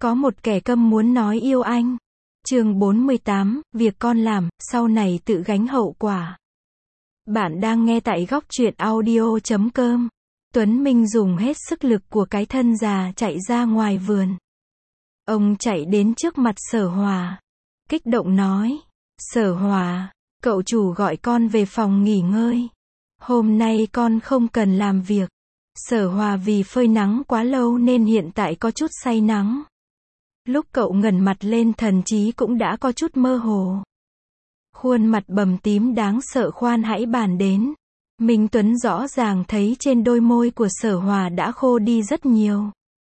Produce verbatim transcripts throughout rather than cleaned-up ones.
Có một kẻ câm muốn nói yêu anh. Chương bốn mươi tám, việc con làm, sau này tự gánh hậu quả. Bạn đang nghe tại góc truyện audio chấm com. Tuấn Minh dùng hết sức lực của cái thân già chạy ra ngoài vườn. Ông chạy đến trước mặt Sở Hòa. Kích động nói, Sở Hòa, cậu chủ gọi con về phòng nghỉ ngơi. Hôm nay con không cần làm việc. Sở Hòa vì phơi nắng quá lâu nên hiện tại có chút say nắng. Lúc cậu ngẩng mặt lên thần trí cũng đã có chút mơ hồ. Khuôn mặt bầm tím đáng sợ khoan hãy bàn đến. Minh Tuấn rõ ràng thấy trên đôi môi của Sở Hòa đã khô đi rất nhiều.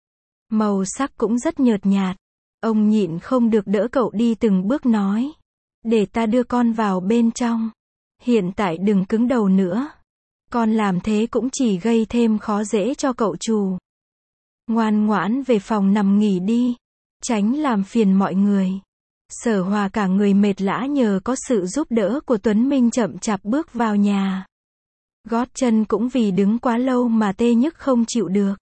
Màu sắc cũng rất nhợt nhạt. Ông nhịn không được đỡ cậu đi từng bước nói. Để ta đưa con vào bên trong. Hiện tại đừng cứng đầu nữa. Con làm thế cũng chỉ gây thêm khó dễ cho cậu chủ. Ngoan ngoãn về phòng nằm nghỉ đi. Tránh làm phiền mọi người. Sở Hòa cả người mệt lã nhờ có sự giúp đỡ của Tuấn Minh chậm chạp bước vào nhà. Gót chân cũng vì đứng quá lâu mà tê nhức không chịu được.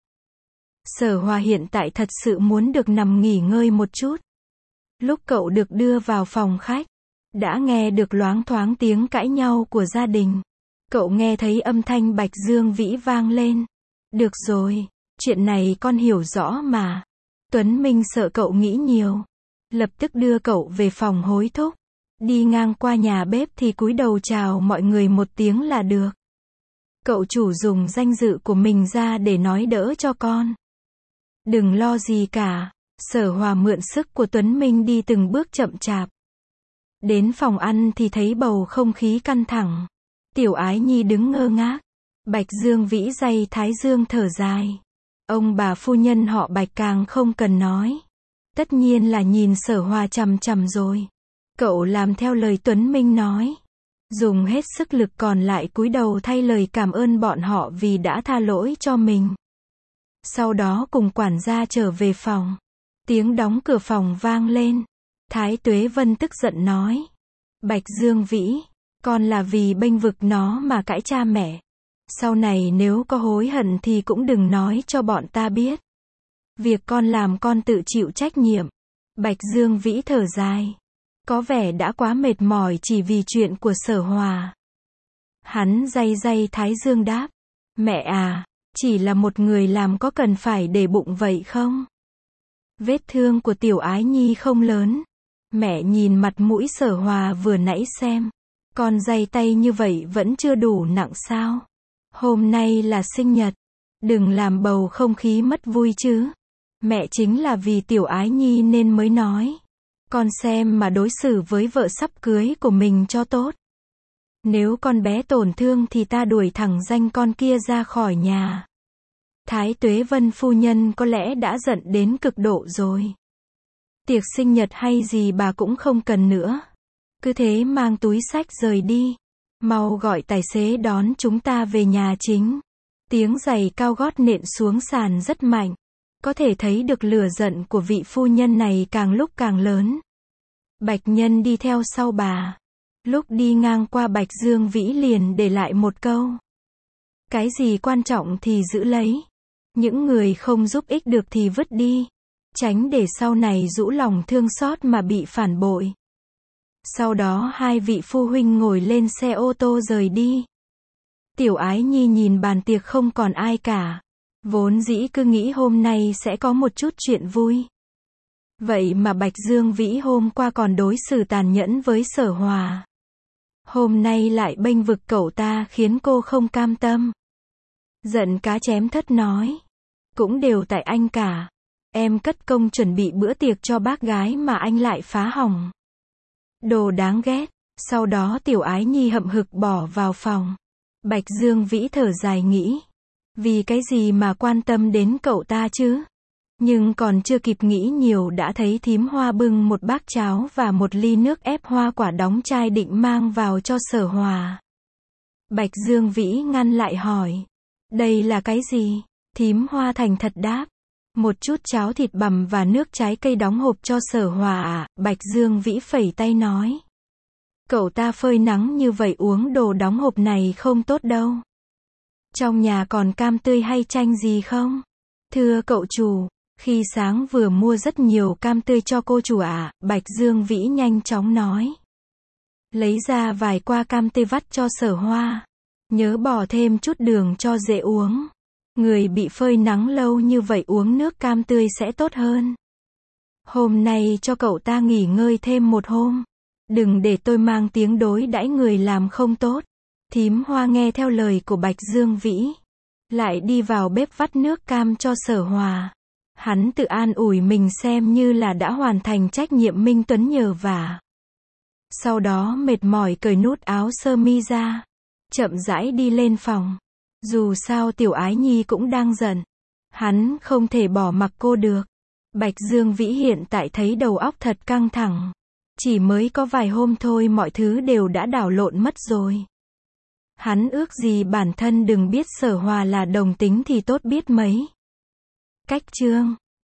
Sở Hòa hiện tại thật sự muốn được nằm nghỉ ngơi một chút. Lúc cậu được đưa vào phòng khách, đã nghe được loáng thoáng tiếng cãi nhau của gia đình. Cậu nghe thấy âm thanh Bạch Dương Vĩ vang lên. Được rồi, chuyện này con hiểu rõ mà. Tuấn Minh sợ cậu nghĩ nhiều. Lập tức đưa cậu về phòng hối thúc. Đi ngang qua nhà bếp thì cúi đầu chào mọi người một tiếng là được. Cậu chủ dùng danh dự của mình ra để nói đỡ cho con. Đừng lo gì cả. Sở Hòa mượn sức của Tuấn Minh đi từng bước chậm chạp. Đến phòng ăn thì thấy bầu không khí căng thẳng. Tiểu Ái Nhi đứng ngơ ngác. Bạch Dương Vĩ day thái dương thở dài. Ông bà phu nhân họ Bạch càng không cần nói. Tất nhiên là nhìn Sở Hòa chằm chằm rồi. Cậu làm theo lời Tuấn Minh nói. Dùng hết sức lực còn lại cúi đầu thay lời cảm ơn bọn họ vì đã tha lỗi cho mình. Sau đó cùng quản gia trở về phòng. Tiếng đóng cửa phòng vang lên. Thái Tuế Vân tức giận nói. Bạch Dương Vĩ, con là vì bênh vực nó mà cãi cha mẹ. Sau này nếu có hối hận thì cũng đừng nói cho bọn ta biết. Việc con làm con tự chịu trách nhiệm. Bạch Dương Vĩ thở dài. Có vẻ đã quá mệt mỏi chỉ vì chuyện của Sở Hòa. Hắn day day thái dương đáp. Mẹ à, chỉ là một người làm có cần phải để bụng vậy không? Vết thương của Tiểu Ái Nhi không lớn. Mẹ nhìn mặt mũi Sở Hòa vừa nãy xem. Con day tay như vậy vẫn chưa đủ nặng sao? Hôm nay là sinh nhật. Đừng làm bầu không khí mất vui chứ. Mẹ chính là vì Tiểu Ái Nhi nên mới nói. Con xem mà đối xử với vợ sắp cưới của mình cho tốt. Nếu con bé tổn thương thì ta đuổi thẳng danh con kia ra khỏi nhà. Thái Tuế Vân phu nhân có lẽ đã giận đến cực độ rồi. Tiệc sinh nhật hay gì bà cũng không cần nữa. Cứ thế mang túi xách rời đi. Mau gọi tài xế đón chúng ta về nhà chính. Tiếng giày cao gót nện xuống sàn rất mạnh. Có thể thấy được lửa giận của vị phu nhân này càng lúc càng lớn. Bạch Nhân đi theo sau bà. Lúc đi ngang qua Bạch Dương Vĩ liền để lại một câu. Cái gì quan trọng thì giữ lấy. Những người không giúp ích được thì vứt đi. Tránh để sau này rũ lòng thương xót mà bị phản bội. Sau đó hai vị phu huynh ngồi lên xe ô tô rời đi. Tiểu Ái Nhi nhìn bàn tiệc không còn ai cả. Vốn dĩ cứ nghĩ hôm nay sẽ có một chút chuyện vui. Vậy mà Bạch Dương Vĩ hôm qua còn đối xử tàn nhẫn với Sở Hòa. Hôm nay lại bênh vực cậu ta khiến cô không cam tâm. Giận cá chém thất nói. Cũng đều tại anh cả. Em cất công chuẩn bị bữa tiệc cho bác gái mà anh lại phá hỏng. Đồ đáng ghét. Sau đó Tiểu Ái Nhi hậm hực bỏ vào phòng. Bạch Dương Vĩ thở dài nghĩ. Vì cái gì mà quan tâm đến cậu ta chứ? Nhưng còn chưa kịp nghĩ nhiều đã thấy thím Hoa bưng một bát cháo và một ly nước ép hoa quả đóng chai định mang vào cho Sở Hòa. Bạch Dương Vĩ ngăn lại hỏi. Đây là cái gì? Thím Hoa thành thật đáp. Một chút cháo thịt bằm và nước trái cây đóng hộp cho Sở Hòa à? Bạch Dương Vĩ phẩy tay nói. Cậu ta phơi nắng như vậy uống đồ đóng hộp này không tốt đâu. Trong nhà còn cam tươi hay chanh gì không? Thưa cậu chủ, Khi sáng vừa mua rất nhiều cam tươi cho cô chủ ạ, Bạch Dương Vĩ nhanh chóng nói. Lấy ra vài quả cam tươi vắt cho Sở Hoa. Nhớ bỏ thêm chút đường cho dễ uống. Người bị phơi nắng lâu như vậy uống nước cam tươi sẽ tốt hơn. Hôm nay cho cậu ta nghỉ ngơi thêm một hôm. Đừng để tôi mang tiếng đối đãi người làm không tốt. Thím Hoa nghe theo lời của Bạch Dương Vĩ. Lại đi vào bếp vắt nước cam cho Sở Hòa. Hắn tự an ủi mình xem như là đã hoàn thành trách nhiệm Minh Tuấn nhờ vả. Sau đó mệt mỏi cởi nút áo sơ mi ra. Chậm rãi đi lên phòng. Dù sao Tiểu Ái Nhi cũng đang giận. Hắn không thể bỏ mặc cô được. Bạch Dương Vĩ hiện tại thấy đầu óc thật căng thẳng. Chỉ mới có vài hôm thôi mọi thứ đều đã đảo lộn mất rồi. Hắn ước gì bản thân đừng biết Sở Hòa là đồng tính thì tốt biết mấy. Cách chương